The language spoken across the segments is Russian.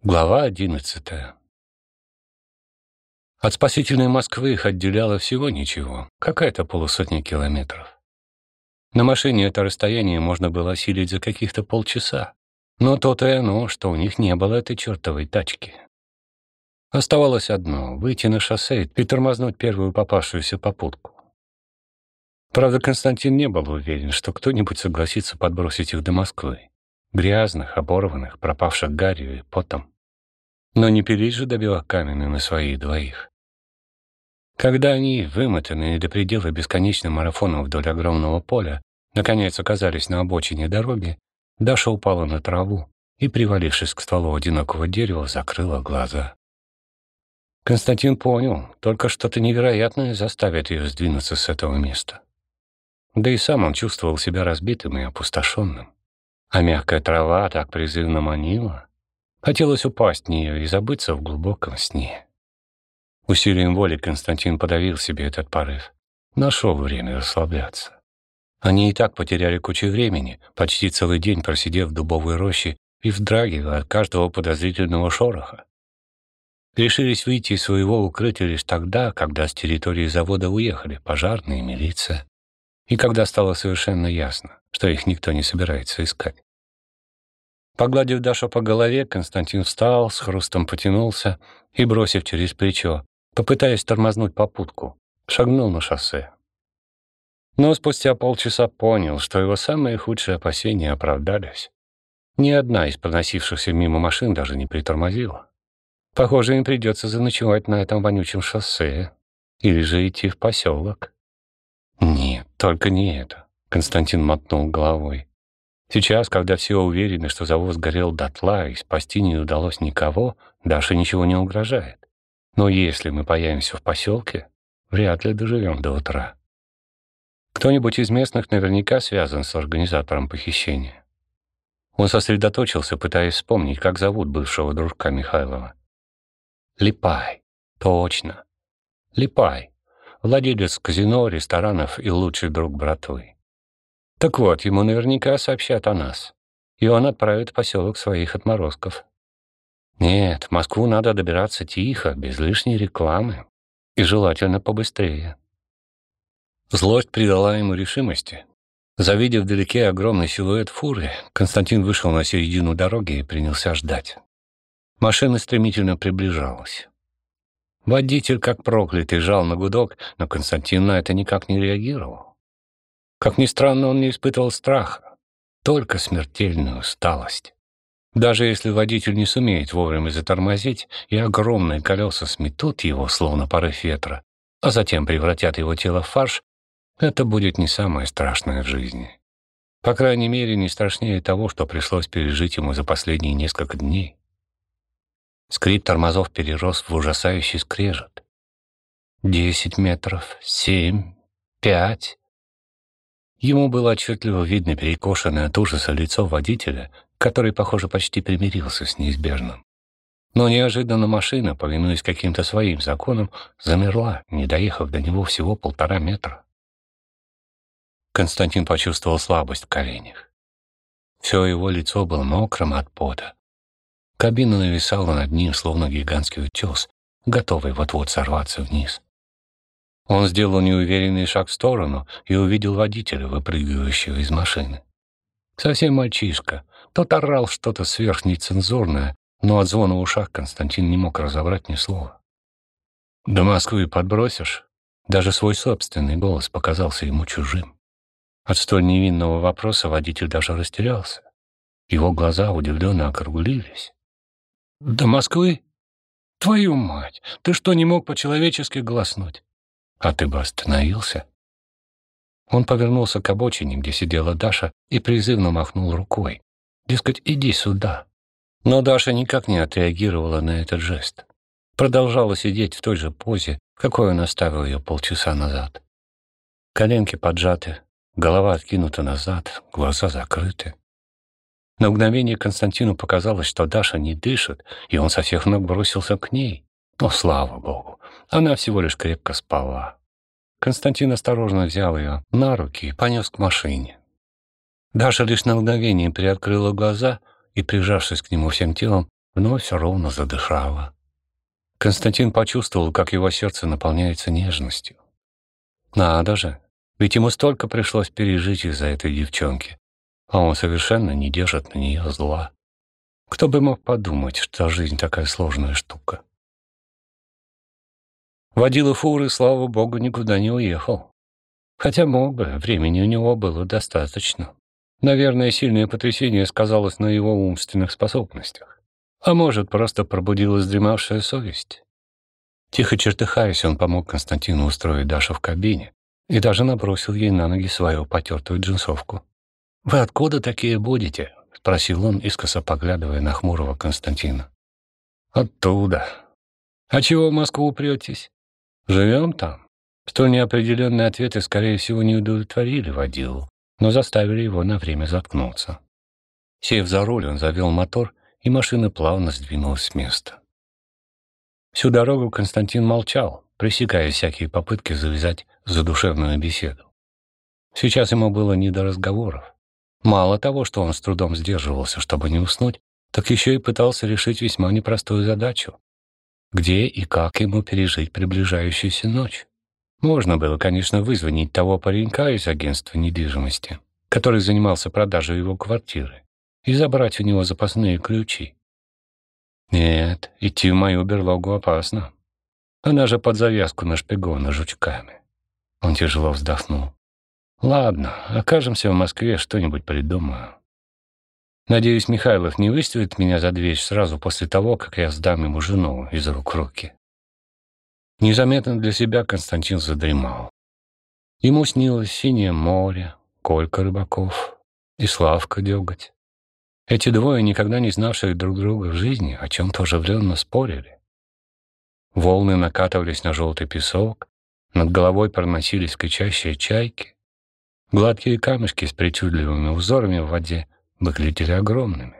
Глава 11. От спасительной Москвы их отделяло всего ничего, какая-то полусотня километров. На машине это расстояние можно было осилить за каких-то полчаса, но то-то и оно, что у них не было этой чертовой тачки. Оставалось одно — выйти на шоссе и тормознуть первую попавшуюся попутку. Правда, Константин не был уверен, что кто-нибудь согласится подбросить их до Москвы. Грязных, оборванных, пропавших гарью и потом. Но не пилить же до белокаменной на своих двоих. Когда они, вымотанные до предела бесконечным марафоном вдоль огромного поля, наконец оказались на обочине дороги, Даша упала на траву и, привалившись к стволу одинокого дерева, закрыла глаза. Константин понял, только что-то невероятное заставит ее сдвинуться с этого места. Да и сам он чувствовал себя разбитым и опустошенным. А мягкая трава так призывно манила. Хотелось упасть в нее и забыться в глубоком сне. Усилием воли Константин подавил себе этот порыв. Нашел время расслабляться. Они и так потеряли кучу времени, почти целый день просидев в дубовой роще и вздрагивая от каждого подозрительного шороха. Решились выйти из своего укрытия лишь тогда, когда с территории завода уехали пожарные и милиция, и когда стало совершенно ясно, что их никто не собирается искать. Погладив Дашу по голове, Константин встал, с хрустом потянулся и, бросив через плечо, попытаясь тормознуть попутку, шагнул на шоссе. Но спустя полчаса понял, что его самые худшие опасения оправдались. Ни одна из проносившихся мимо машин даже не притормозила. Похоже, им придется заночевать на этом вонючем шоссе или же идти в поселок. Нет, только не это. Константин мотнул головой. Сейчас, когда все уверены, что завод сгорел дотла и спасти не удалось никого, Даше ничего не угрожает. Но если мы появимся в поселке, вряд ли доживем до утра. Кто-нибудь из местных наверняка связан с организатором похищения. Он сосредоточился, пытаясь вспомнить, как зовут бывшего дружка Михайлова. Липай. Точно. Липай. Владелец казино, ресторанов и лучший друг братвы. Так вот, ему наверняка сообщат о нас, и он отправит в поселок своих отморозков. Нет, в Москву надо добираться тихо, без лишней рекламы, и желательно побыстрее. Злость придала ему решимости. Завидев вдалеке огромный силуэт фуры, Константин вышел на середину дороги и принялся ждать. Машина стремительно приближалась. Водитель, как проклятый, жал на гудок, но Константин на это никак не реагировал. Как ни странно, он не испытывал страха, только смертельную усталость. Даже если водитель не сумеет вовремя затормозить, и огромные колеса сметут его, словно порыв ветра, а затем превратят его тело в фарш, это будет не самое страшное в жизни. По крайней мере, не страшнее того, что пришлось пережить ему за последние несколько дней. Скрип тормозов перерос в ужасающий скрежет. 10 метров, 7, 5. Ему было отчетливо видно перекошенное от ужаса лицо водителя, который, похоже, почти примирился с неизбежным. Но неожиданно машина, повинуясь каким-то своим законам, замерла, не доехав до него всего 1,5 метра. Константин почувствовал слабость в коленях. Все его лицо было мокрым от пота. Кабина нависала над ним, словно гигантский утес, готовый вот-вот сорваться вниз. Он сделал неуверенный шаг в сторону и увидел водителя, выпрыгивающего из машины. Совсем мальчишка. Тот орал что-то сверхнецензурное, но от звона в ушах Константин не мог разобрать ни слова. «До Москвы подбросишь?» Даже свой собственный голос показался ему чужим. От столь невинного вопроса водитель даже растерялся. Его глаза удивленно округлились. «До Москвы? Твою мать! Ты что, не мог по-человечески голоснуть? А ты бы остановился?» Он повернулся к обочине, где сидела Даша, и призывно махнул рукой. Дескать, иди сюда. Но Даша никак не отреагировала на этот жест. Продолжала сидеть в той же позе, в какой он оставил ее полчаса назад. Коленки поджаты, голова откинута назад, глаза закрыты. На мгновение Константину показалось, что Даша не дышит, и он со всех ног бросился к ней. Но, слава богу, она всего лишь крепко спала. Константин осторожно взял ее на руки и понес к машине. Даша лишь на мгновение приоткрыла глаза и, прижавшись к нему всем телом, вновь ровно задышала. Константин почувствовал, как его сердце наполняется нежностью. Надо же, ведь ему столько пришлось пережить из-за этой девчонки, а он совершенно не держит на нее зла. Кто бы мог подумать, что жизнь такая сложная штука. Водила фуры, слава богу, никуда не уехал. Хотя мог бы, времени у него было достаточно. Наверное, сильное потрясение сказалось на его умственных способностях. А может, просто пробудилась дремавшая совесть. Тихо чертыхаясь, он помог Константину устроить Дашу в кабине и даже набросил ей на ноги свою потертую джинсовку. «Вы откуда такие будете?» — спросил он, искоса поглядывая на хмурого Константина. «Оттуда. А чего в Москву претесь? Живем там?» Столь неопределенные ответы, скорее всего, не удовлетворили водилу, но заставили его на время заткнуться. Сев за руль, он завел мотор, и машина плавно сдвинулась с места. Всю дорогу Константин молчал, пресекая всякие попытки завязать задушевную беседу. Сейчас ему было не до разговоров. Мало того, что он с трудом сдерживался, чтобы не уснуть, так еще и пытался решить весьма непростую задачу. Где и как ему пережить приближающуюся ночь? Можно было, конечно, вызвонить того паренька из агентства недвижимости, который занимался продажей его квартиры, и забрать у него запасные ключи. Нет, идти в мою берлогу опасно. Она же под завязку нашпигована жучками. Он тяжело вздохнул. Ладно, окажемся в Москве, что-нибудь придумаю. Надеюсь, Михайлов не выставит меня за дверь сразу после того, как я сдам ему жену из рук в руки. Незаметно для себя Константин задремал. Ему снилось синее море, Колька Рыбаков и Славка Дёготь. Эти двое, никогда не знавшие друг друга в жизни, о чем-то оживленно спорили. Волны накатывались на желтый песок, над головой проносились кричащие чайки. Гладкие камешки с причудливыми узорами в воде выглядели огромными.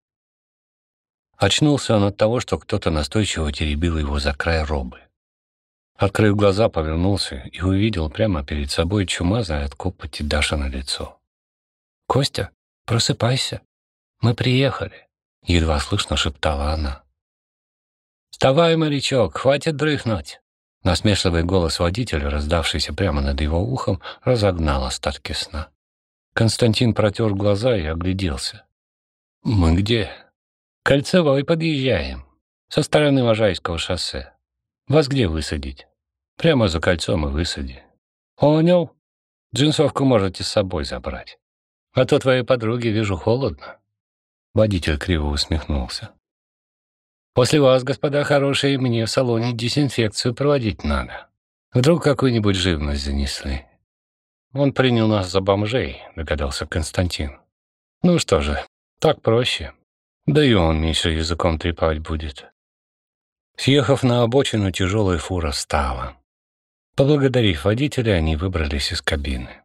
Очнулся он от того, что кто-то настойчиво теребил его за край робы. Открыв глаза, повернулся и увидел прямо перед собой чумазое от копоти Дашино лицо. «Костя, просыпайся, мы приехали», — едва слышно шептала она. «Вставай, морячок, хватит дрыхнуть!» Насмешливый голос водителя, раздавшийся прямо над его ухом, разогнал остатки сна. Константин протер глаза и огляделся. «Мы где?» «Кольцевой подъезжаем, со стороны Можайского шоссе. Вас где высадить?» «Прямо за кольцом и высади». «Понял. Джинсовку можете с собой забрать. А то твоей подруге, вижу, холодно». Водитель криво усмехнулся. «После вас, господа хорошие, мне в салоне дезинфекцию проводить надо. Вдруг какую-нибудь живность занесли». «Он принял нас за бомжей», — догадался Константин. «Ну что же, так проще. Да и он меньше языком трепать будет». Съехав на обочину, тяжелая фура встала. Поблагодарив водителя, они выбрались из кабины.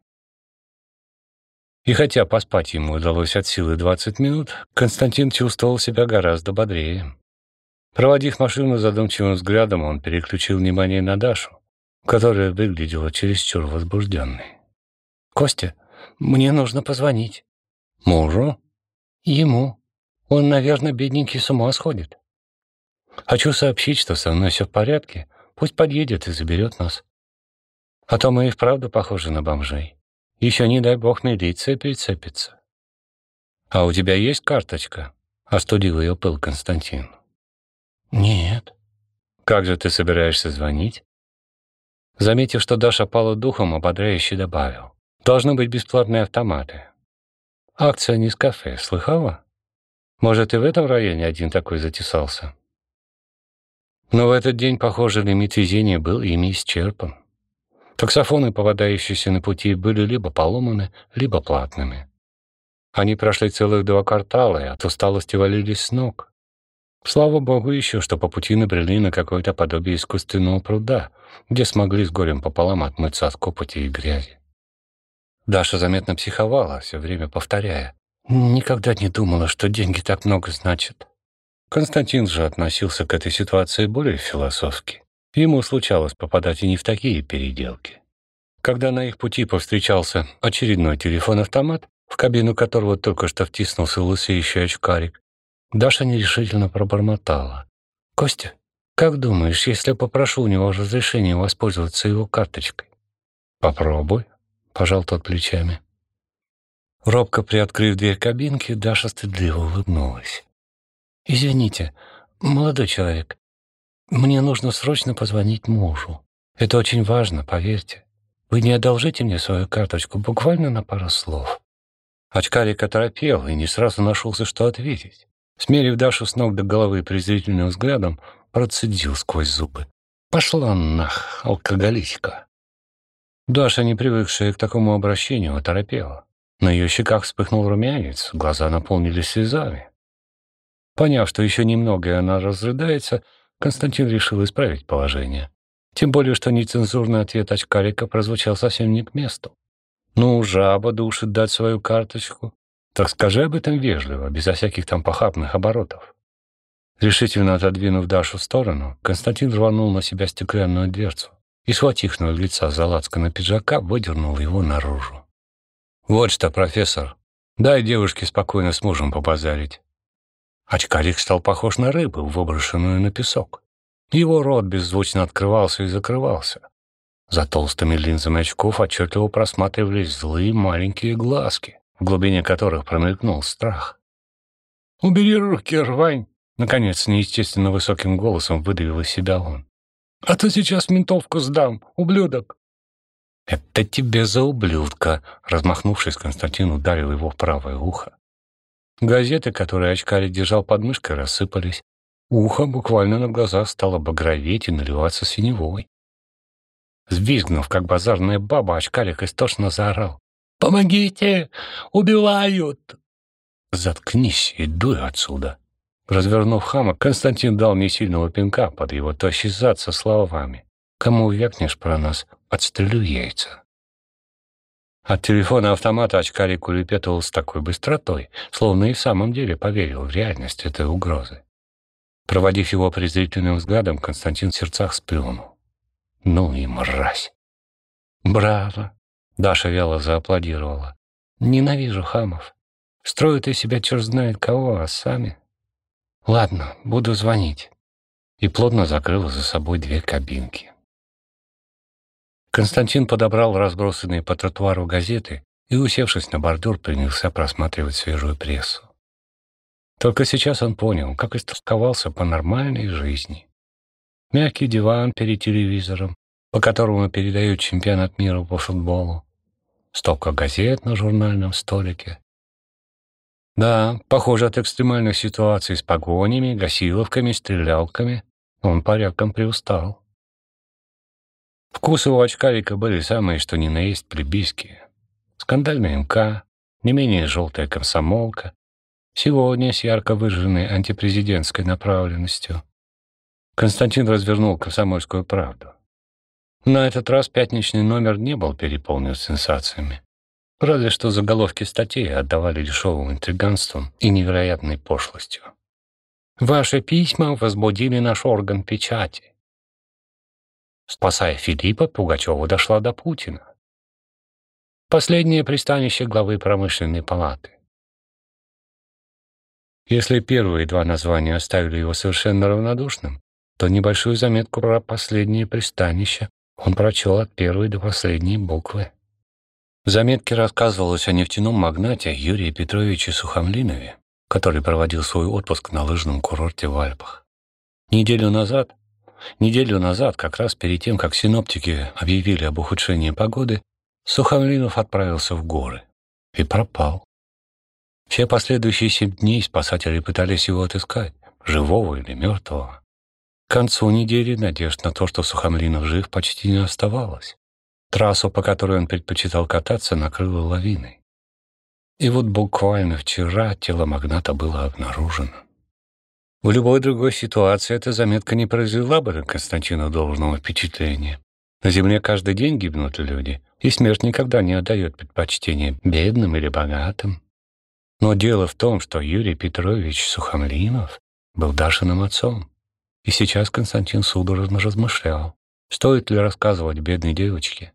И хотя поспать ему удалось от силы 20 минут, Константин чувствовал себя гораздо бодрее. Проводив машину задумчивым взглядом, он переключил внимание на Дашу, которая выглядела чересчур возбужденной. «Костя, мне нужно позвонить». «Мужу?» «Ему. Он, наверное, бедненький с ума сходит. Хочу сообщить, что со мной все в порядке. Пусть подъедет и заберет нас. А то мы и вправду похожи на бомжей. Еще, не дай бог, милиция прицепится». «А у тебя есть карточка?» — остудил ее пыл Константин. «Нет». «Как же ты собираешься звонить?» Заметив, что Даша пала духом, ободряюще добавил. «Должны быть бесплатные автоматы. Акция Нескафе, слыхала? Может, и в этом районе один такой затесался?» Но в этот день, похоже, лимит везения был ими исчерпан. Таксофоны, попадающиеся на пути, были либо поломаны, либо платными. Они прошли целых 2 квартала и от усталости валились с ног. Слава богу еще, что по пути набрели на какое-то подобие искусственного пруда, где смогли с горем пополам отмыться от копоти и грязи. Даша заметно психовала, все время повторяя: «Никогда не думала, что деньги так много значат». Константин же относился к этой ситуации более философски. Ему случалось попадать и не в такие переделки. Когда на их пути повстречался очередной телефон-автомат, в кабину которого только что втиснулся лысеющий очкарик, Даша нерешительно пробормотала. «Костя, как думаешь, если я попрошу у него разрешения воспользоваться его карточкой?» «Попробуй», — пожал тот плечами. Робко приоткрыв дверь кабинки, Даша стыдливо улыбнулась. «Извините, молодой человек, мне нужно срочно позвонить мужу. Это очень важно, поверьте. Вы не одолжите мне свою карточку буквально на пару слов?» Очкарик оторопел и не сразу нашелся, что ответить. Смерив Дашу с ног до головы презрительным взглядом, процедил сквозь зубы. «Пошла нах, алкоголичка!» Даша, не привыкшая к такому обращению, оторопела. На ее щеках вспыхнул румянец, глаза наполнились слезами. Поняв, что еще немного и она разрыдается, Константин решил исправить положение. Тем более, что нецензурный ответ очкарика прозвучал совсем не к месту. «Ну, жаба душит дать свою карточку. Так скажи об этом вежливо, безо всяких там похабных оборотов». Решительно отодвинув Дашу в сторону, Константин рванул на себя стеклянную дверцу и, схватив на лица за лацканы пиджака, выдернул его наружу. «Вот что, профессор, дай девушке спокойно с мужем побазарить». Очкарик стал похож на рыбу, выброшенную на песок. Его рот беззвучно открывался и закрывался. За толстыми линзами очков отчетливо просматривались злые маленькие глазки, в глубине которых промелькнул страх. «Убери руки, рвань!» — наконец неестественно высоким голосом выдавил из себя он. «А то сейчас ментовку сдам, ублюдок!» «Это тебе за ублюдка!» — размахнувшись, Константин ударил его в правое ухо. Газеты, которые очкарик держал под мышкой, рассыпались. Ухо буквально на глазах стало багроветь и наливаться синевой. Взвизгнув, как базарная баба, очкарик истошно заорал. «Помогите! Убивают!» «Заткнись и дуй отсюда!» Развернув хама, Константин дал несильного пинка под его тощий зад со словами. «Кому вякнешь про нас, отстрелю яйца». От телефона автомата очкарик улепетывал с такой быстротой, словно и в самом деле поверил в реальность этой угрозы. Проводив его презрительным взглядом, Константин в сердцах сплюнул. «Ну и мразь!» «Браво!» — Даша вяло зааплодировала. «Ненавижу хамов. Строят из себя черт знает кого, а сами...» «Ладно, буду звонить». И плотно закрыла за собой дверь кабинки. Константин подобрал разбросанные по тротуару газеты и, усевшись на бордюр, принялся просматривать свежую прессу. Только сейчас он понял, как истосковался по нормальной жизни. Мягкий диван перед телевизором, по которому передают чемпионат мира по футболу, стопка газет на журнальном столике. Да, похоже, от экстремальных ситуаций с погонями, гасиловками, стрелялками он порядком приустал. Вкусы у очкарика были самые что ни на есть плебейские. Скандальная МК, не менее желтая комсомолка, сегодня с ярко выраженной антипрезидентской направленностью. Константин развернул «Комсомольскую правду». На этот раз пятничный номер не был переполнен сенсациями. Разве что заголовки статей отдавали дешевым интриганством и невероятной пошлостью. «Ваши письма возбудили наш орган печати». Спасая Филиппа, Пугачева дошла до Путина. Последнее пристанище главы промышленной палаты. Если первые два названия оставили его совершенно равнодушным, то небольшую заметку про последнее пристанище он прочел от первой до последней буквы. В заметке рассказывалось о нефтяном магнате Юрии Петровиче Сухомлинове, который проводил свой отпуск на лыжном курорте в Альпах. Неделю назад, как раз перед тем, как синоптики объявили об ухудшении погоды, Сухомлинов отправился в горы и пропал. Все последующие 7 дней спасатели пытались его отыскать, живого или мертвого. К концу недели надежд на то, что Сухомлинов жив, почти не оставалось. Трассу, по которой он предпочитал кататься, накрыло лавиной. И вот буквально вчера тело магната было обнаружено. В любой другой ситуации эта заметка не произвела бы на Константина должного впечатления. На земле каждый день гибнут люди, и смерть никогда не отдает предпочтение бедным или богатым. Но дело в том, что Юрий Петрович Сухомлинов был Дашиным отцом. И сейчас Константин судорожно размышлял, стоит ли рассказывать бедной девочке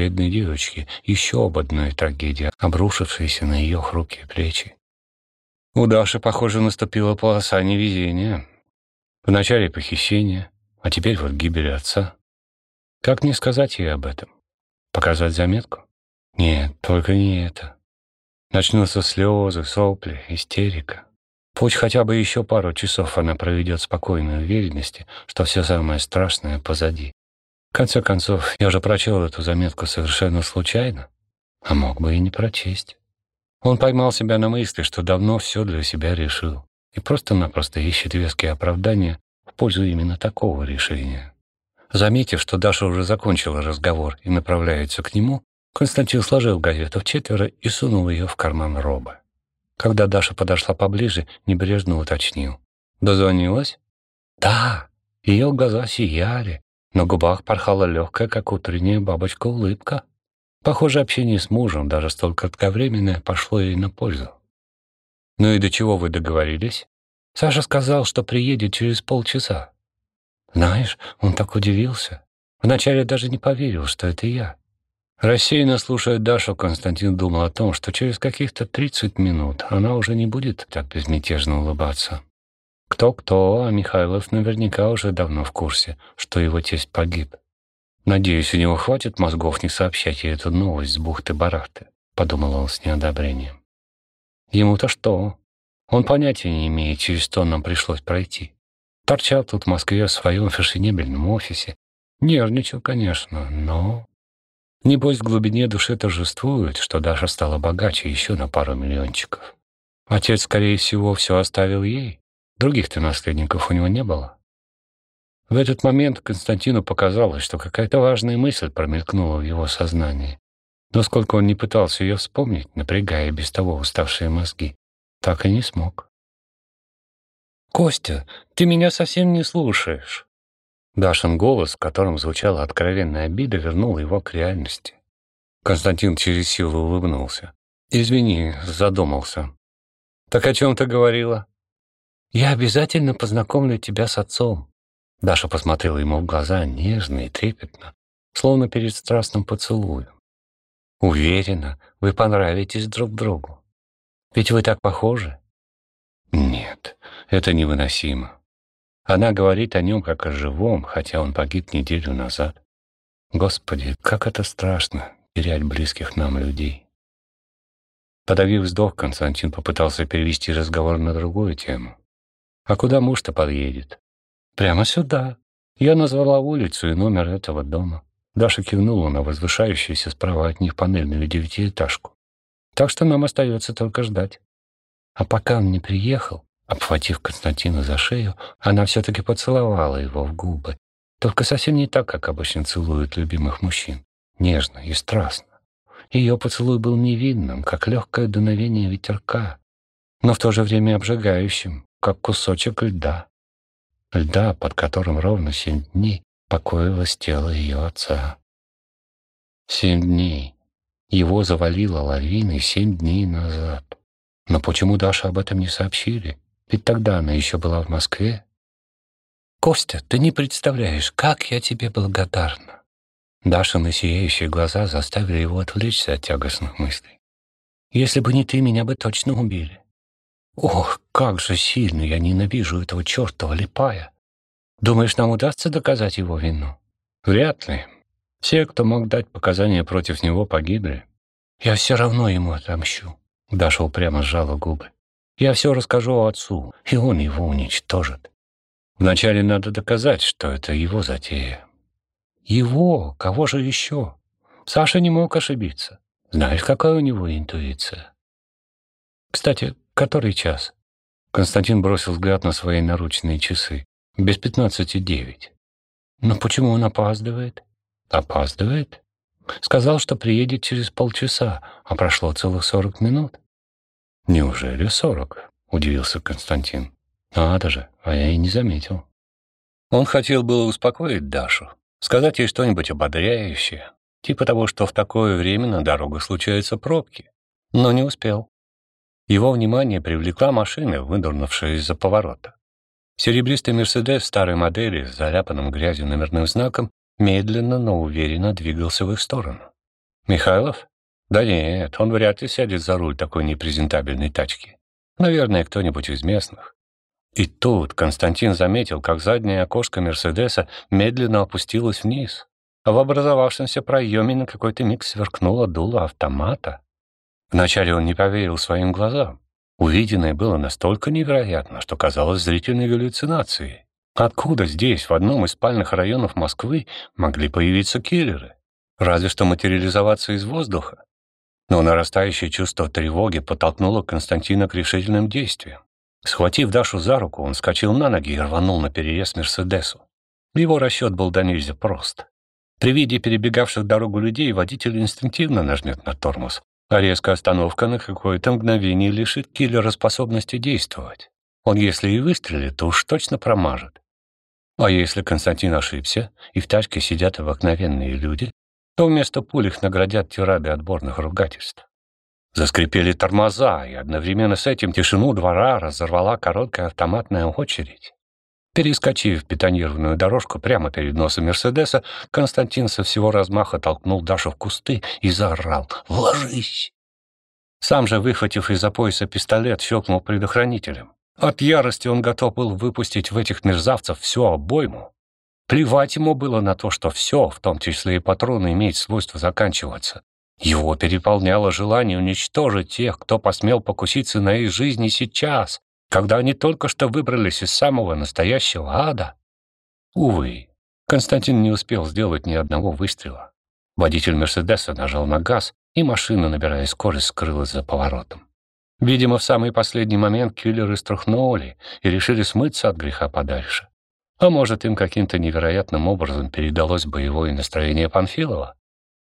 еще об одной трагедии, обрушившейся на ее хрупкие плечи. У Даши, похоже, наступила полоса невезения. Вначале похищение, а теперь вот гибель отца. Как не сказать ей об этом? Показать заметку? Нет, только не это. Начнутся слезы, сопли, истерика. Пусть хотя бы еще пару часов она проведет в спокойной уверенности, что все самое страшное позади. В конце концов, я же прочел эту заметку совершенно случайно, а мог бы и не прочесть. Он поймал себя на мысли, что давно все для себя решил, и просто-напросто ищет веские оправдания в пользу именно такого решения. Заметив, что Даша уже закончила разговор и направляется к нему, Константин сложил газету вчетверо и сунул ее в карман роба. Когда Даша подошла поближе, небрежно уточнил: «Дозвонилась?» «Да». Ее глаза сияли, на губах порхала легкая, как утренняя бабочка, улыбка. Похоже, общение с мужем, даже столь кратковременное, пошло ей на пользу. «Ну и до чего вы договорились?» «Саша сказал, что приедет через полчаса». Знаешь, он так удивился. Вначале даже не поверил, что это я. Рассеянно слушая Дашу, Константин думал о том, что через каких-то 30 минут она уже не будет так безмятежно улыбаться. Кто-кто, а Михайлов наверняка уже давно в курсе, что его тесть погиб. «Надеюсь, у него хватит мозгов не сообщать ей эту новость с бухты-барахты», — подумал он с неодобрением. Ему-то что? Он понятия не имеет, через что нам пришлось пройти. Торчал тут в Москве в своем фешенебельном офисе. Нервничал, конечно, но... Небось, в глубине души торжествует, что Даша стала богаче еще на пару миллиончиков. Отец, скорее всего, все оставил ей. Других-то наследников у него не было. В этот момент Константину показалось, что какая-то важная мысль промелькнула в его сознании. Но сколько он не пытался ее вспомнить, напрягая без того уставшие мозги, так и не смог. «Костя, ты меня совсем не слушаешь!» Дашин голос, в котором звучала откровенная обида, вернул его к реальности. Константин через силу улыбнулся. «Извини, задумался». «Так о чем ты говорила?» «Я обязательно познакомлю тебя с отцом». Даша посмотрела ему в глаза нежно и трепетно, словно перед страстным поцелуем. «Уверена, вы понравитесь друг другу. Ведь вы так похожи». Нет, это невыносимо. Она говорит о нем как о живом, хотя он погиб неделю назад. Господи, как это страшно — терять близких нам людей. Подавив вздох, Константин попытался перевести разговор на другую тему. «А куда муж-то подъедет?» «Прямо сюда». Я назвала улицу и номер этого дома. Даша кивнула на возвышающуюся справа от них панельную девятиэтажку. «Так что нам остается только ждать». А пока он не приехал, обхватив Константина за шею, она все-таки поцеловала его в губы. Только совсем не так, как обычно целуют любимых мужчин. Нежно и страстно. Ее поцелуй был невинным, как легкое дуновение ветерка, но в то же время обжигающим, как кусочек льда. Льда, под которым ровно 7 дней покоилось тело ее отца. 7 дней. Его завалило лавиной 7 дней назад. Но почему Даше об этом не сообщили? Ведь тогда она еще была в Москве. «Костя, ты не представляешь, как я тебе благодарна!» Дашины сияющие глаза заставили его отвлечься от тягостных мыслей. «Если бы не ты, меня бы точно убили. Ох, как же сильно я ненавижу этого чертова Липая! Думаешь, нам удастся доказать его вину?» «Вряд ли. Все, кто мог дать показания против него, погибли. Я все равно ему отомщу». Даша упрямо сжала губы. «Я все расскажу отцу, и он его уничтожит. Вначале надо доказать, что это его затея». «Его? Кого же еще?» Саша не мог ошибиться. Знаешь, какая у него интуиция. «Кстати, который час?» Константин бросил взгляд на свои наручные часы. Без 15:09. «Но почему он опаздывает?» «Опаздывает?» «Сказал, что приедет через полчаса, а прошло целых 40 минут». «Неужели 40?» — удивился Константин. «Надо же, а я и не заметил». Он хотел было успокоить Дашу, сказать ей что-нибудь ободряющее, типа того, что в такое время на дорогах случаются пробки, но не успел. Его внимание привлекла машина, вынырнувшая из-за поворота. Серебристый «Мерседес» старой модели с заляпанным грязью номерным знаком медленно, но уверенно двигался в их сторону. «Михайлов? Да нет, он вряд ли сядет за руль такой непрезентабельной тачки. Наверное, кто-нибудь из местных. И тут Константин заметил, как заднее окошко «Мерседеса» медленно опустилось вниз, а в образовавшемся проеме на какой-то миг сверкнуло дуло автомата. Вначале он не поверил своим глазам. Увиденное было настолько невероятно, что казалось зрительной галлюцинацией. Откуда здесь, в одном из спальных районов Москвы, могли появиться киллеры? Разве что материализоваться из воздуха. Но нарастающее чувство тревоги подтолкнуло Константина к решительным действиям. Схватив Дашу за руку, он вскочил на ноги и рванул наперерез Мерседесу. Его расчет был до нельзя прост. При виде перебегавших дорогу людей водитель инстинктивно нажмет на тормоз, а резкая остановка на какое-то мгновение лишит киллера способности действовать. Он, если и выстрелит, то уж точно промажет. А если Константин ошибся, и в тачке сидят обыкновенные люди, то вместо пуль их наградят тирадой отборных ругательств. Заскрипели тормоза, и одновременно с этим тишину двора разорвала короткая автоматная очередь. Перескочив бетонированную дорожку прямо перед носом Мерседеса, Константин со всего размаха толкнул Дашу в кусты и заорал: «Ложись!». Сам же, выхватив из-за пояса пистолет, щелкнул предохранителем. От ярости он готов был выпустить в этих мерзавцев всю обойму. Плевать ему было на то, что все, в том числе и патроны, имеет свойство заканчиваться. Его переполняло желание уничтожить тех, кто посмел покуситься на их жизни сейчас, когда они только что выбрались из самого настоящего ада. Увы, Константин не успел сделать ни одного выстрела. Водитель «Мерседеса» нажал на газ, и машина, набирая скорость, скрылась за поворотом. Видимо, в самый последний момент киллеры струхнули и решили смыться от греха подальше. А может, им каким-то невероятным образом передалось боевое настроение Панфилова?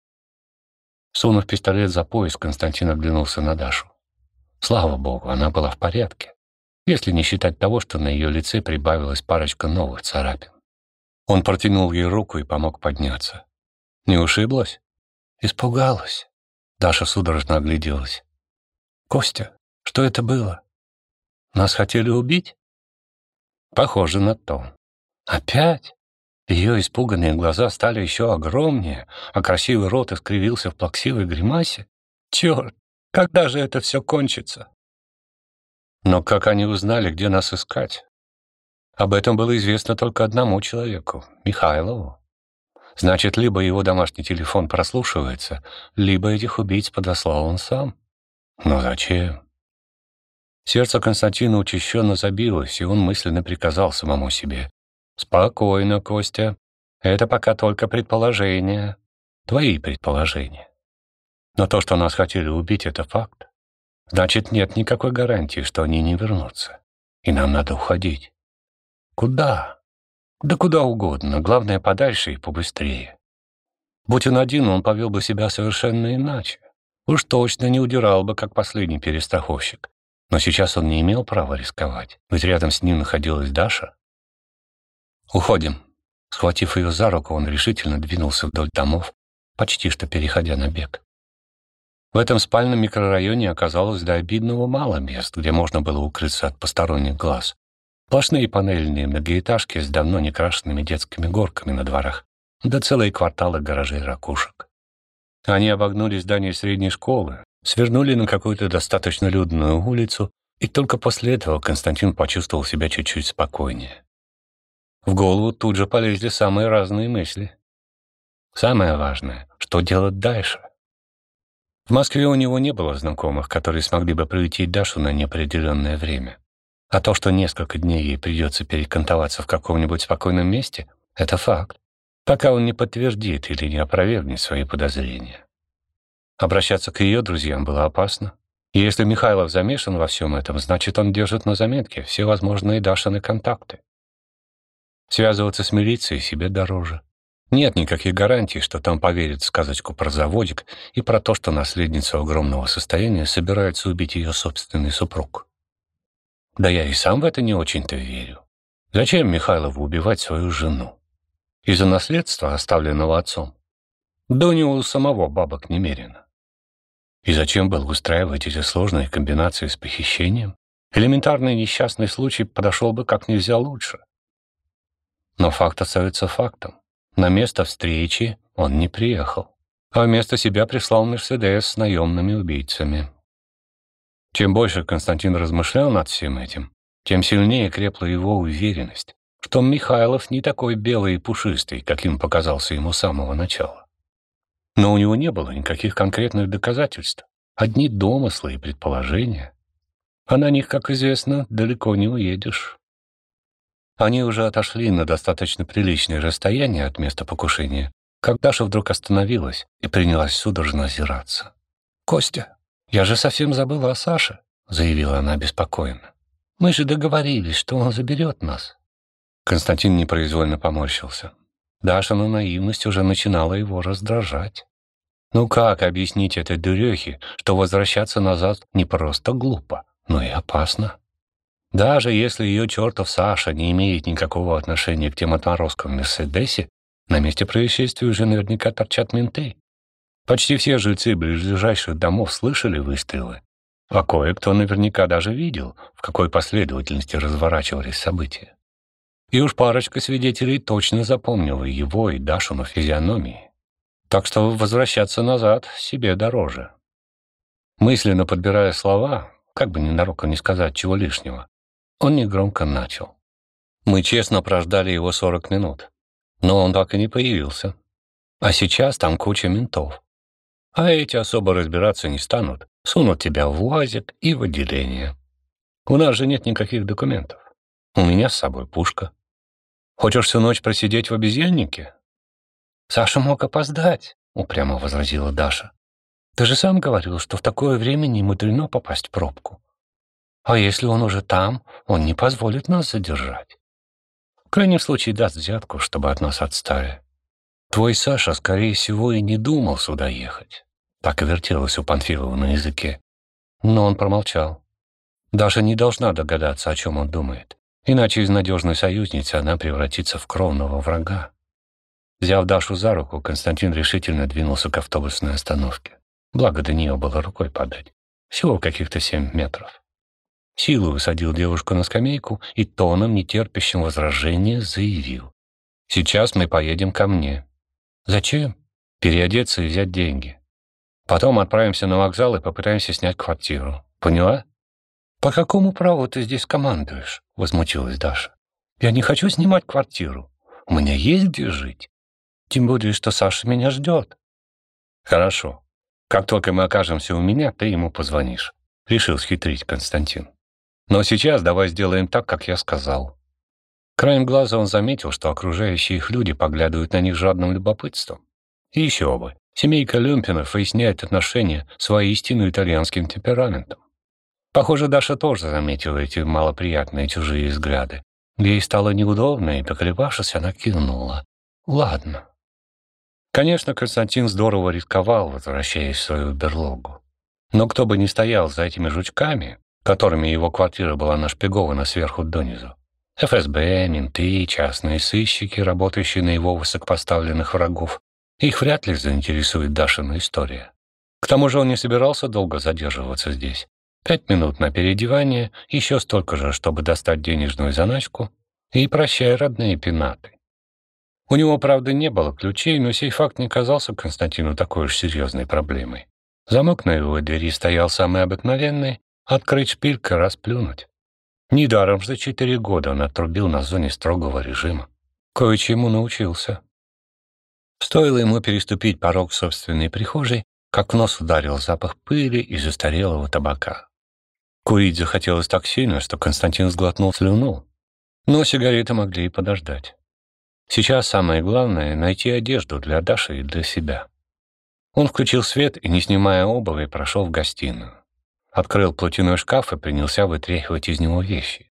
Сунув пистолет за пояс, Константин оглянулся на Дашу. Слава богу, она была в порядке, если не считать того, что на ее лице прибавилась парочка новых царапин. Он протянул ей руку и помог подняться. «Не ушиблась?» «Испугалась». Даша судорожно огляделась. «Костя, что это было? Нас хотели убить?» «Похоже на то». «Опять?» Ее испуганные глаза стали еще огромнее, а красивый рот искривился в плаксивой гримасе. «Черт, когда же это все кончится?» Но как они узнали, где нас искать? Об этом было известно только одному человеку — Михайлову. Значит, либо его домашний телефон прослушивается, либо этих убийц подослал он сам. Но зачем? Сердце Константина учащенно забилось, и он мысленно приказал самому себе: «Спокойно, Костя. Это пока только предположения. Твои предположения. Но то, что нас хотели убить, — это факт. Значит, нет никакой гарантии, что они не вернутся. И нам надо уходить. Куда? Да куда угодно. Главное, подальше и побыстрее. Будь он один, он повел бы себя совершенно иначе. Уж точно не удирал бы, как последний перестраховщик. Но сейчас он не имел права рисковать, ведь рядом с ним находилась Даша. «Уходим». Схватив ее за руку, он решительно двинулся вдоль домов, почти что переходя на бег. В этом спальном микрорайоне оказалось до обидного мало мест, где можно было укрыться от посторонних глаз. Сплошные панельные многоэтажки с давно не крашенными детскими горками на дворах, да целые кварталы гаражей-ракушек. Они обогнули здание средней школы, свернули на какую-то достаточно людную улицу, и только после этого Константин почувствовал себя чуть-чуть спокойнее. В голову тут же полезли самые разные мысли. Самое важное — что делать дальше? В Москве у него не было знакомых, которые смогли бы приютить Дашу на неопределенное время. А то, что несколько дней ей придется перекантоваться в каком-нибудь спокойном месте — это факт, пока он не подтвердит или не опровергнет свои подозрения. Обращаться к ее друзьям было опасно. И если Михайлов замешан во всем этом, значит, он держит на заметке все возможные Дашины контакты. Связываться с милицией себе дороже. Нет никаких гарантий, что там поверят в сказочку про заводик и про то, что наследница огромного состояния собирается убить ее собственный супруг. Да я и сам в это не очень-то верю. Зачем Михайлову убивать свою жену? Из-за наследства, оставленного отцом? Да у него самого бабок немерено. И зачем было устраивать эти сложные комбинации с похищением? Элементарный несчастный случай подошел бы как нельзя лучше. Но факт остается фактом. На место встречи он не приехал, а вместо себя прислал «Мерседес» с наемными убийцами. Чем больше Константин размышлял над всем этим, тем сильнее крепла его уверенность, что Михайлов не такой белый и пушистый, каким показался ему с самого начала. Но у него не было никаких конкретных доказательств, одни домыслы и предположения. А на них, как известно, далеко не уедешь. Они уже отошли на достаточно приличное расстояние от места покушения, как Даша вдруг остановилась и принялась судорожно озираться. «Костя, я же совсем забыла о Саше», — заявила она беспокойно. «Мы же договорились, что он заберет нас». Константин непроизвольно поморщился. Дашина наивность уже начинала его раздражать. Ну как объяснить этой дурехе, что возвращаться назад не просто глупо, но и опасно? Даже если ее чертов Саша не имеет никакого отношения к тем отморозкам в Мерседесе, на месте происшествия уже наверняка торчат менты. Почти все жильцы ближайших домов слышали выстрелы, а кое-кто наверняка даже видел, в какой последовательности разворачивались события. И уж парочка свидетелей точно запомнила его и Дашину физиономии. Так что возвращаться назад себе дороже. Мысленно подбирая слова, как бы ненароком не сказать чего лишнего, он негромко начал. Мы честно прождали его 40 минут, но он так и не появился. А сейчас там куча ментов. А эти особо разбираться не станут, сунут тебя в УАЗик и в отделение. У нас же нет никаких документов. У меня с собой пушка. Хочешь всю ночь просидеть в обезьяннике? Саша мог опоздать, упрямо возразила Даша. Ты же сам говорил, что в такое время не мудрено попасть в пробку. А если он уже там, он не позволит нас задержать. В крайнем случае даст взятку, чтобы от нас отстали. Твой Саша, скорее всего, и не думал сюда ехать. Так и вертелось у Панфилова на языке. Но он промолчал. Даша не должна догадаться, о чем он думает. Иначе из надежной союзницы она превратится в кровного врага. Взяв Дашу за руку, Константин решительно двинулся к автобусной остановке. Благо, до нее было рукой подать. Всего каких-то 7 метров. Силой усадил девушку на скамейку и тоном, нетерпящим возражения, заявил. «Сейчас мы поедем ко мне». «Зачем?» «Переодеться и взять деньги. Потом отправимся на вокзал и попытаемся снять квартиру. Поняла?» «По какому праву ты здесь командуешь?» — возмутилась Даша. «Я не хочу снимать квартиру. У меня есть где жить. Тем более, что Саша меня ждет». «Хорошо. Как только мы окажемся у меня, ты ему позвонишь», — решил схитрить Константин. «Но сейчас давай сделаем так, как я сказал». Краем глаза он заметил, что окружающие их люди поглядывают на них жадным любопытством. И еще бы, семейка Люмпинов выясняет отношения с воистину итальянским темпераментом. Похоже, Даша тоже заметила эти малоприятные чужие взгляды. Ей стало неудобно, и, поколебавшись, она кивнула. «Ладно». Конечно, Константин здорово рисковал, возвращаясь в свою берлогу. Но кто бы ни стоял за этими жучками, которыми его квартира была нашпигована сверху донизу, ФСБ, менты, частные сыщики, работающие на его высокопоставленных врагов, их вряд ли заинтересует Дашина история. К тому же он не собирался долго задерживаться здесь. 5 минут на переодевание, еще столько же, чтобы достать денежную заначку, и прощай, родные пенаты. У него, правда, не было ключей, но сей факт не казался Константину такой уж серьезной проблемой. Замок на его двери стоял самый обыкновенный, открыть шпилькой, расплюнуть. Недаром же 4 года он отрубил на зоне строгого режима. Кое-чему научился. Стоило ему переступить порог собственной прихожей, как в нос ударил запах пыли и застарелого табака. Курить захотелось так сильно, что Константин сглотнул слюну. Но сигареты могли и подождать. Сейчас самое главное — найти одежду для Даши и для себя. Он включил свет и, не снимая обуви, прошел в гостиную. Открыл платяной шкаф и принялся вытряхивать из него вещи.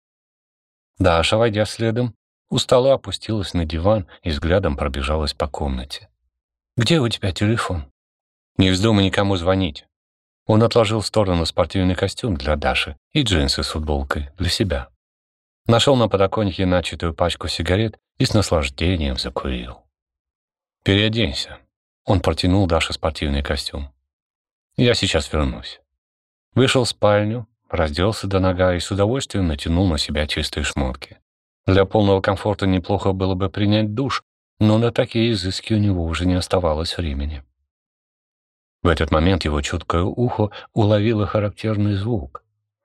Даша, войдя следом, устало опустилась на диван и взглядом пробежалась по комнате. «Где у тебя телефон?» «Не вздумай никому звонить». Он отложил в сторону спортивный костюм для Даши и джинсы с футболкой для себя. Нашел на подоконнике начатую пачку сигарет и с наслаждением закурил. «Переоденься». Он протянул Даше спортивный костюм. «Я сейчас вернусь». Вышел в спальню, разделся до нога и с удовольствием натянул на себя чистые шмотки. Для полного комфорта неплохо было бы принять душ, но на такие изыски у него уже не оставалось времени. В этот момент его чуткое ухо уловило характерный звук.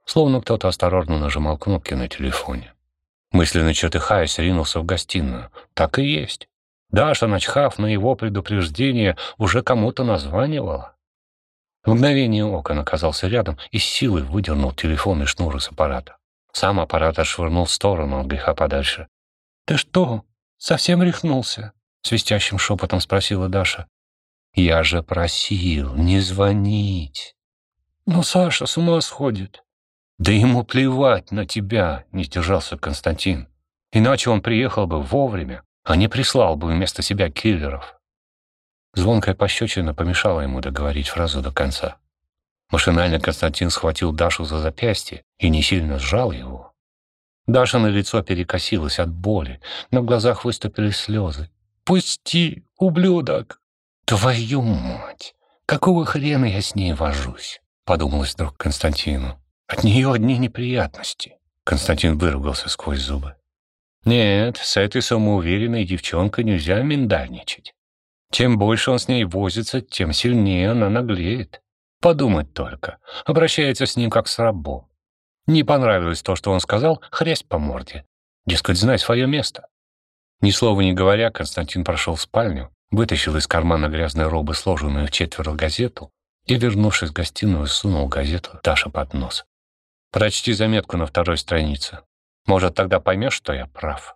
словно кто-то осторожно нажимал кнопки на телефоне. Мысленно чертыхаясь, ринулся в гостиную. Так и есть. Даша, начхав на его предупреждение, уже кому-то названивала. В мгновение ока он оказался рядом и с силой выдернул телефон и шнур из аппарата. Сам аппарат отшвырнул в сторону от греха подальше. «Ты что, совсем рехнулся?» — свистящим шепотом спросила Даша. «Я же просил не звонить». «Но Саша с ума сходит». «Да ему плевать на тебя», — не сдержался Константин. «Иначе он приехал бы вовремя, а не прислал бы вместо себя киллеров». Звонкая пощечина помешала ему договорить фразу до конца. Машинально Константин схватил Дашу за запястье и не сильно сжал его. Дашино лицо перекосилось от боли, на глазах выступили слезы. «Пусти, ублюдок!» «Твою мать! Какого хрена я с ней вожусь?» — подумалось вдруг Константину. «От нее одни неприятности». Константин выругался сквозь зубы. «Нет, с этой самоуверенной девчонкой нельзя миндальничать. Чем больше он с ней возится, тем сильнее она наглеет. Подумать только, обращается с ним как с рабом. Не понравилось то, что он сказал, хрясь по морде. Дескать, знай свое место». Ни слова не говоря, Константин прошел в спальню, вытащил из кармана грязной робы сложенную в четверо газету и, вернувшись в гостиную, сунул газету Даше под нос. «Прочти заметку на второй странице. Может, тогда поймешь, что я прав».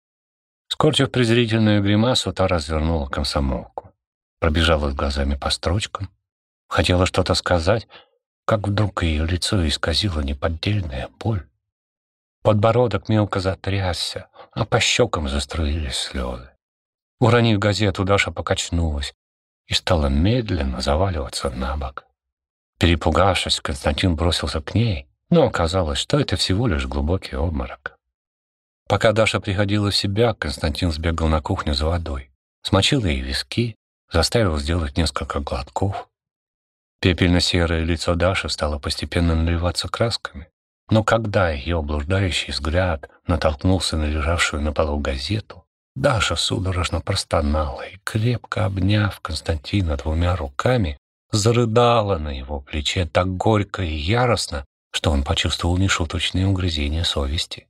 Скорчив презрительную гримасу, та развернула комсомолку. Пробежала глазами по строчкам. Хотела что-то сказать, как вдруг ее лицо исказило неподдельная боль. Подбородок мелко затрясся, а по щекам заструились слезы. Уронив газету, Даша покачнулась и стала медленно заваливаться на бок. Перепугавшись, Константин бросился к ней, но оказалось, что это всего лишь глубокий обморок. Пока Даша приходила в себя, Константин сбегал на кухню за водой, смочил ей виски, заставил сделать несколько глотков. Пепельно-серое лицо Даши стало постепенно наливаться красками, но когда ее блуждающий взгляд натолкнулся на лежавшую на полу газету, Даша судорожно простонала и, крепко обняв Константина двумя руками, зарыдала на его плече так горько и яростно, что он почувствовал нешуточные угрызения совести.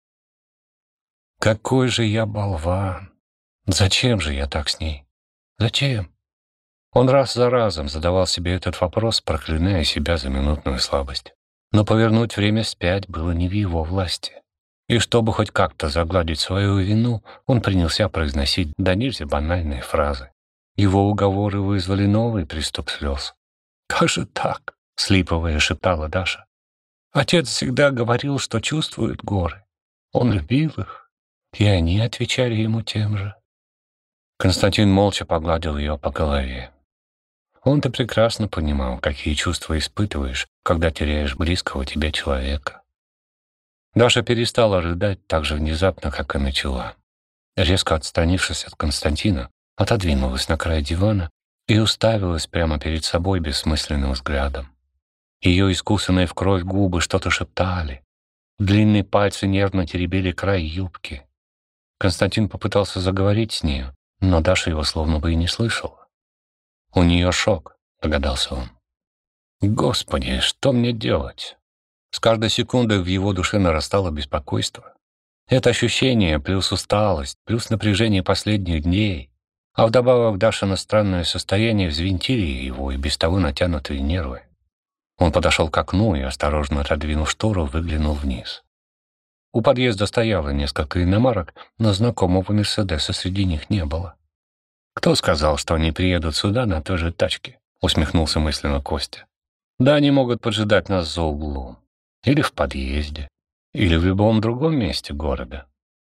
«Какой же я болван! Зачем же я так с ней? Зачем?» Он раз за разом задавал себе этот вопрос, проклиная себя за минутную слабость. Но повернуть время вспять было не в его власти. И чтобы хоть как-то загладить свою вину, он принялся произносить до нельзя банальные фразы. Его уговоры вызвали новый приступ слез. «Как же так?» — слипывая шептала Даша. «Отец всегда говорил, что чувствует горы. Он любил их, и они отвечали ему тем же». Константин молча погладил ее по голове. Он-то прекрасно понимал, какие чувства испытываешь, когда теряешь близкого тебе человека. Даша перестала рыдать так же внезапно, как и начала. Резко отстранившись от Константина, отодвинулась на край дивана и уставилась прямо перед собой бессмысленным взглядом. Ее искусанные в кровь губы что-то шептали. Длинные пальцы нервно теребили край юбки. Константин попытался заговорить с нею, но Даша его словно бы и не слышала. «У нее шок», — догадался он. «Господи, что мне делать?» С каждой секундой в его душе нарастало беспокойство. Это ощущение, плюс усталость, плюс напряжение последних дней, а вдобавок Дашино странное состояние взвинтили его и без того натянутые нервы. Он подошел к окну и, осторожно отодвинув штору, выглянул вниз. У подъезда стояло несколько иномарок, но знакомого «Мерседеса» среди них не было. «Кто сказал, что они приедут сюда на той же тачке?» — усмехнулся мысленно Костя. «Да они могут поджидать нас за углом. Или в подъезде. Или в любом другом месте города».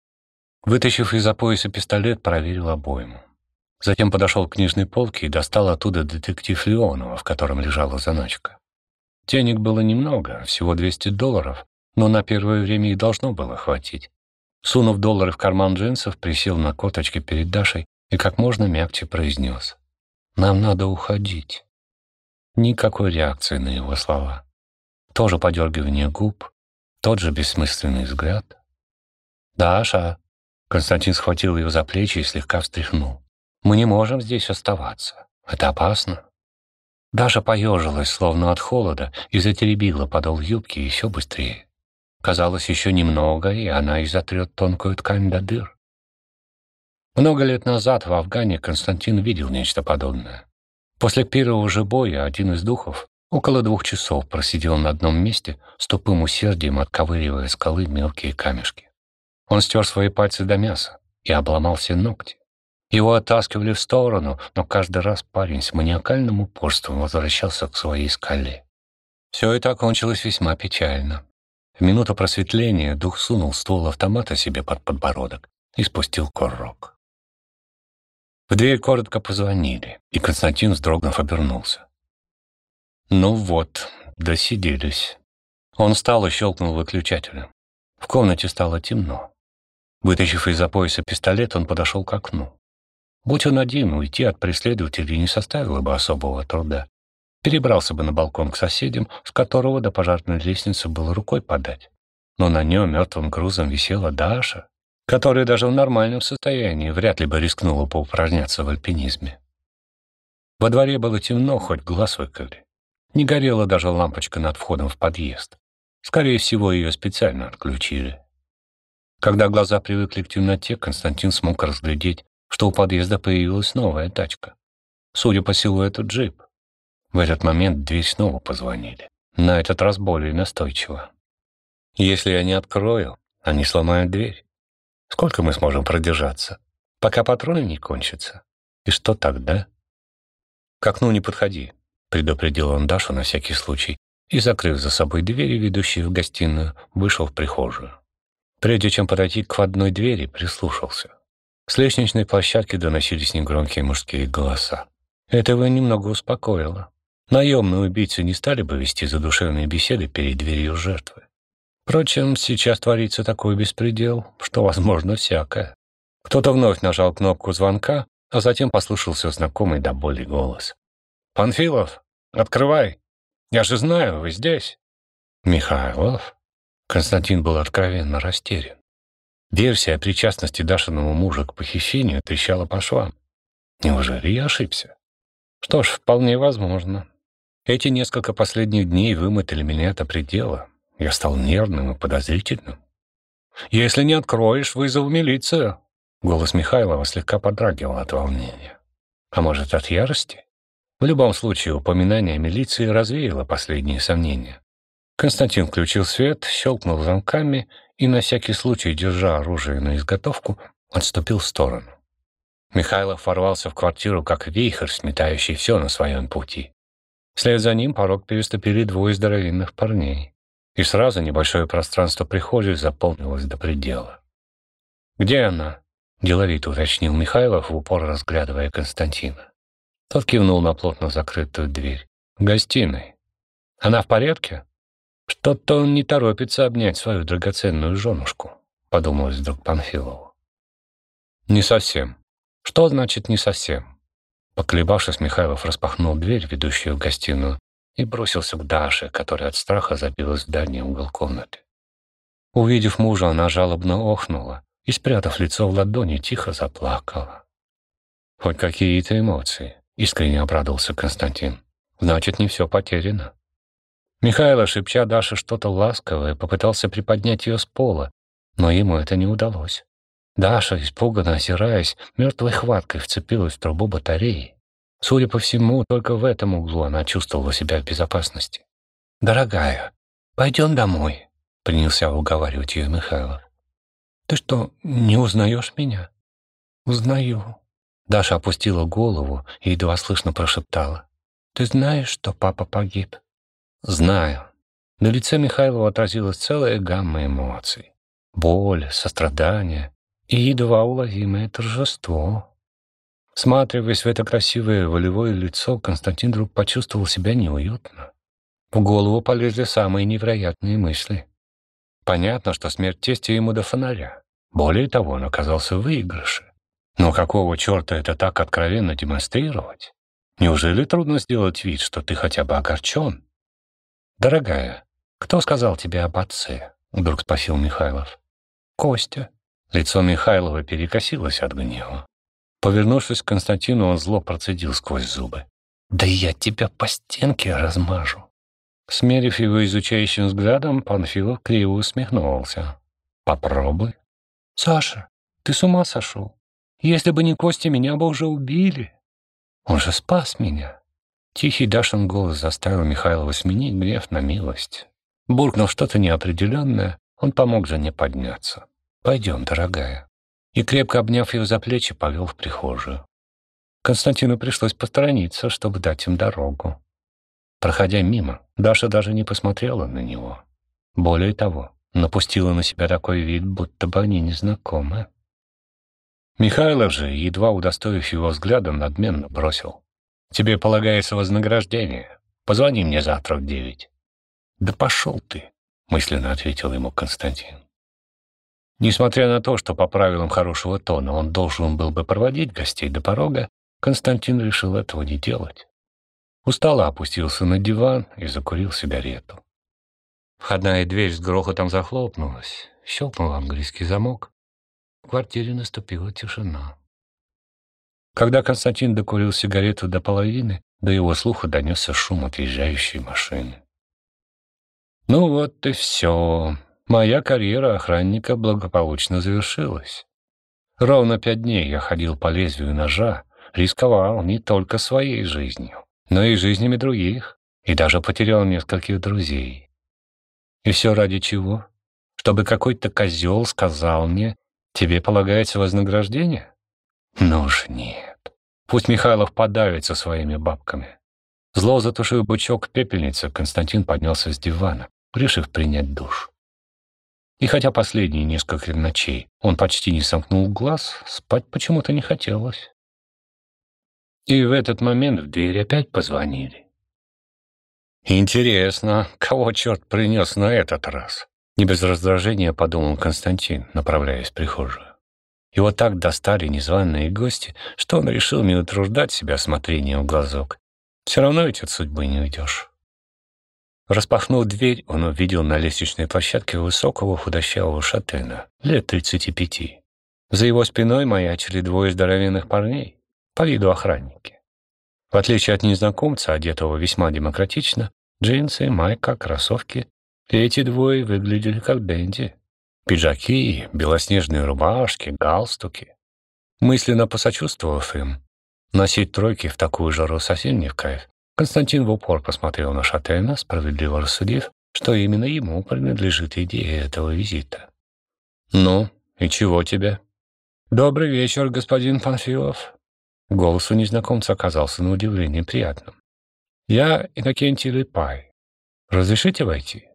Вытащив из-за пояса пистолет, проверил обойму. Затем подошел к книжной полке и достал оттуда детектив Леонова, в котором лежала заначка. Денег было немного, всего $200, но на первое время и должно было хватить. Сунув доллары в карман джинсов, присел на корточки перед Дашей и как можно мягче произнес: «Нам надо уходить». Никакой реакции на его слова. Тоже подергивание губ, тот же бессмысленный взгляд. «Даша!» Константин схватил ее за плечи и слегка встряхнул. «Мы не можем здесь оставаться. Это опасно». Даша поежилась, словно от холода, и затеребила подол юбки еще быстрее. Казалось, еще немного, и она изотрет тонкую ткань до дыр. Много лет назад в Афгане Константин видел нечто подобное. После первого же боя один из духов около 2 часов просидел на одном месте, с тупым усердием отковыривая скалы мелкие камешки. Он стер свои пальцы до мяса и обломал все ногти. Его оттаскивали в сторону, но каждый раз парень с маниакальным упорством возвращался к своей скале. Все это окончилось весьма печально. В минуту просветления дух сунул ствол автомата себе под подбородок и спустил курок. В дверь коротко позвонили, и Константин, вздрогнув, обернулся. Ну вот, досиделись. Он встал и щелкнул выключателем. В комнате стало темно. Вытащив из-за пояса пистолет, он подошел к окну. Будь он один, уйти от преследователей не составило бы особого труда. Перебрался бы на балкон к соседям, с которого до пожарной лестницы было рукой подать. Но на нем мертвым грузом висела Даша, которая даже в нормальном состоянии вряд ли бы рискнула поупражняться в альпинизме. Во дворе было темно, хоть глаз выколи. Не горела даже лампочка над входом в подъезд. Скорее всего, ее специально отключили. Когда глаза привыкли к темноте, Константин смог разглядеть, что у подъезда появилась новая тачка. Судя по силуэту, джип. В этот момент в дверь снова позвонили. На этот раз более настойчиво. Если я не открою, они сломают дверь. Сколько мы сможем продержаться? Пока патроны не кончатся. И что тогда? К окну не подходи, предупредил он Дашу на всякий случай и, закрыв за собой двери, ведущие в гостиную, вышел в прихожую. Прежде чем подойти к входной двери, прислушался. С лестничной площадки доносились негромкие мужские голоса. Это его немного успокоило. Наемные убийцы не стали бы вести задушевные беседы перед дверью жертвы. Впрочем, сейчас творится такой беспредел, что возможно всякое. Кто-то вновь нажал кнопку звонка, а затем послышался знакомый до боли голос. «Панфилов, открывай! Я же знаю, вы здесь!» «Михайлов?» Константин был откровенно растерян. Версия о причастности Дашиного мужа к похищению трещала по швам. Неужели я ошибся? Что ж, вполне возможно. Эти несколько последних дней вымотали меня до предела. Я стал нервным и подозрительным. «Если не откроешь, вызову милицию!» Голос Михайлова слегка подрагивал от волнения. А может, от ярости? В любом случае, упоминание о милиции развеяло последние сомнения. Константин включил свет, щелкнул замками и, на всякий случай, держа оружие на изготовку, отступил в сторону. Михайлов ворвался в квартиру, как вихрь, сметающий все на своем пути. Вслед за ним порог переступили 2 здоровенных парней, и сразу небольшое пространство прихожей заполнилось до предела. «Где она?» — деловито уточнил Михайлов, в упор разглядывая Константина. Тот кивнул на плотно закрытую дверь. «В гостиной. Она в порядке?» «Что-то он не торопится обнять свою драгоценную женушку», — подумалось вдруг Панфилову. «Не совсем». «Что значит «не совсем»?» Поколебавшись, Михайлов распахнул дверь, ведущую в гостиную, и бросился к Даше, которая от страха забилась в дальний угол комнаты. Увидев мужа, она жалобно охнула и, спрятав лицо в ладони, тихо заплакала. «Хоть какие-то эмоции», — искренне обрадовался Константин. «Значит, не все потеряно». Михайло, шепча Даше что-то ласковое, попытался приподнять ее с пола, но ему это не удалось. Даша, испуганно озираясь, мертвой хваткой вцепилась в трубу батареи. Судя по всему, только в этом углу она чувствовала себя в безопасности. «Дорогая, пойдем домой», — принялся уговаривать ее Михайлов. «Ты что, не узнаешь меня?» «Узнаю». Даша опустила голову и едва слышно прошептала. «Ты знаешь, что папа погиб?» «Знаю». На лице Михайлова отразилась целая гамма эмоций. Боль, сострадание и едва уловимое торжество. Всматриваясь в это красивое волевое лицо, Константин вдруг почувствовал себя неуютно. В голову полезли самые невероятные мысли. Понятно, что смерть тестя ему до фонаря. Более того, он оказался в выигрыше. Но какого черта это так откровенно демонстрировать? Неужели трудно сделать вид, что ты хотя бы огорчен? «Дорогая, кто сказал тебе об отце?» — вдруг спросил Михайлов. «Костя». Лицо Михайлова перекосилось от гнева. Повернувшись к Константину, он зло процедил сквозь зубы. Да я тебя по стенке размажу. Смерив его изучающим взглядом, Панфилов криво усмехнулся. «Попробуй». «Саша, ты с ума сошел? Если бы не Костя, меня бы уже убили. Он же спас меня». Тихий Дашин голос заставил Михайлова сменить гнев на милость. Буркнув что-то неопределенное, он помог жене подняться. «Пойдем, дорогая». И, крепко обняв ее за плечи, повел в прихожую. Константину пришлось посторониться, чтобы дать им дорогу. Проходя мимо, Даша даже не посмотрела на него. Более того, напустила на себя такой вид, будто бы они незнакомы. Михайлов же, едва удостоив его взглядом, надменно бросил: «Тебе полагается вознаграждение. Позвони мне завтра в 9». «Да пошел ты», — мысленно ответил ему Константин. Несмотря на то, что по правилам хорошего тона он должен был бы проводить гостей до порога, Константин решил этого не делать. Устало опустился на диван и закурил сигарету. Входная дверь с грохотом захлопнулась, щелкнул английский замок. В квартире наступила тишина. Когда Константин докурил сигарету до половины, до его слуха донесся шум отъезжающей машины. «Ну вот и все. Моя карьера охранника благополучно завершилась. Ровно 5 дней я ходил по лезвию ножа, рисковал не только своей жизнью, но и жизнями других, и даже потерял нескольких друзей. И все ради чего? Чтобы какой-то козел сказал мне: тебе полагается вознаграждение? Ну уж нет. Пусть Михайлов подавится своими бабками». Зло затушив бычок пепельницы, Константин поднялся с дивана, решив принять душ. И хотя последние несколько ночей он почти не сомкнул глаз, спать почему-то не хотелось. И в этот момент в дверь опять позвонили. «Интересно, кого черт принес на этот раз?» Не без раздражения подумал Константин, направляясь в прихожую. Его так достали незваные гости, что он решил не утруждать себя смотрением в глазок. Все равно ведь от судьбы не уйдешь. Распахнув дверь, он увидел на лестничной площадке высокого худощавого шатена, лет 35. За его спиной маячили 2 здоровенных парней, по виду охранники. В отличие от незнакомца, одетого весьма демократично, джинсы, майка, кроссовки, эти 2 выглядели как денди. Пиджаки, белоснежные рубашки, галстуки. Мысленно посочувствовав им, носить тройки в такую жару совсем не в кайф, Константин в упор посмотрел на шатена, справедливо рассудив, что именно ему принадлежит идея этого визита. «Ну, и чего тебе?» «Добрый вечер, господин Панфилов». Голос у незнакомца оказался на удивление приятным. «Я Иннокентий Липай. Разрешите войти?»